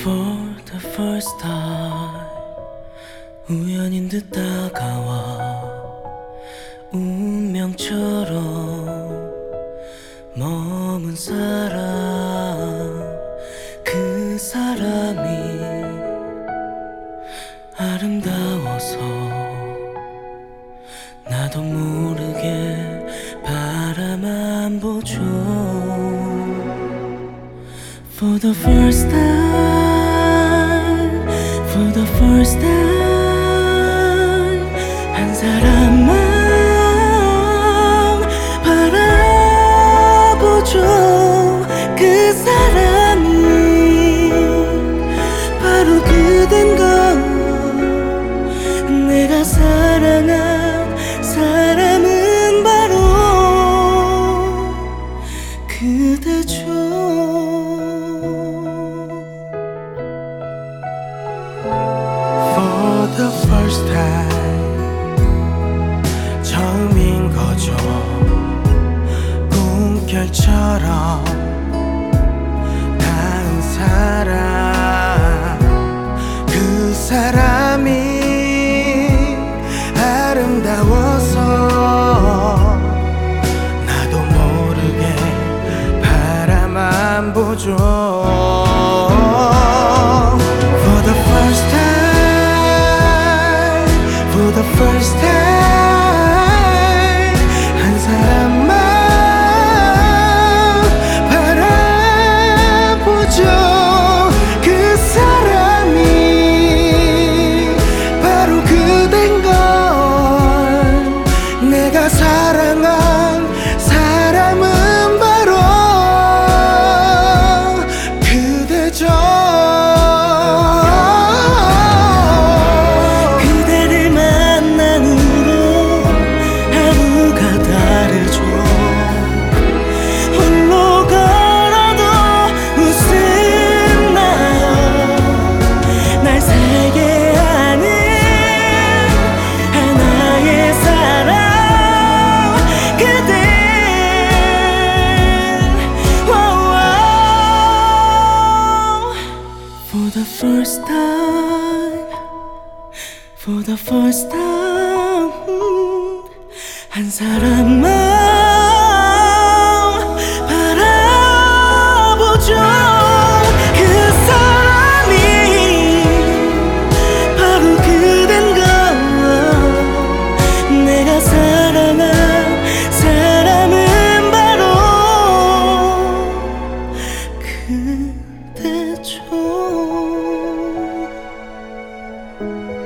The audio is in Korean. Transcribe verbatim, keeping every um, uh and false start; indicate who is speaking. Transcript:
Speaker 1: For the first time 우연인 듯 다가와 운명처럼 머문 사람, 그 사람이 아름다워서 나도 모르게 바라만 보죠. For the first time, for the first time 한 사람만 바라보죠. 그 사람이 바로 그댄 걸, 내가 사랑한 사람은 바로 그대죠.
Speaker 2: For the first time 처음인 거죠. 꿈결처럼 닿은 사람, 그 사람이 아름다워서 나도 모르게 바라만 보죠. For the first time, for the first time 한 사람만 바라보죠. 그 사람이 바로 그댄 걸, 내가 사랑한 사람은 바로 그대죠.
Speaker 1: 그대를 만난 후로 하루가 다르죠. 홀로 걸어도 웃음나요. 날 살게 하는 하나의 사랑, 그대. For the first time, for the first time 한 사람만 바라보죠. 그 사람이 바로 그댄 걸, 내가 사랑한 사람은 바로 그대죠.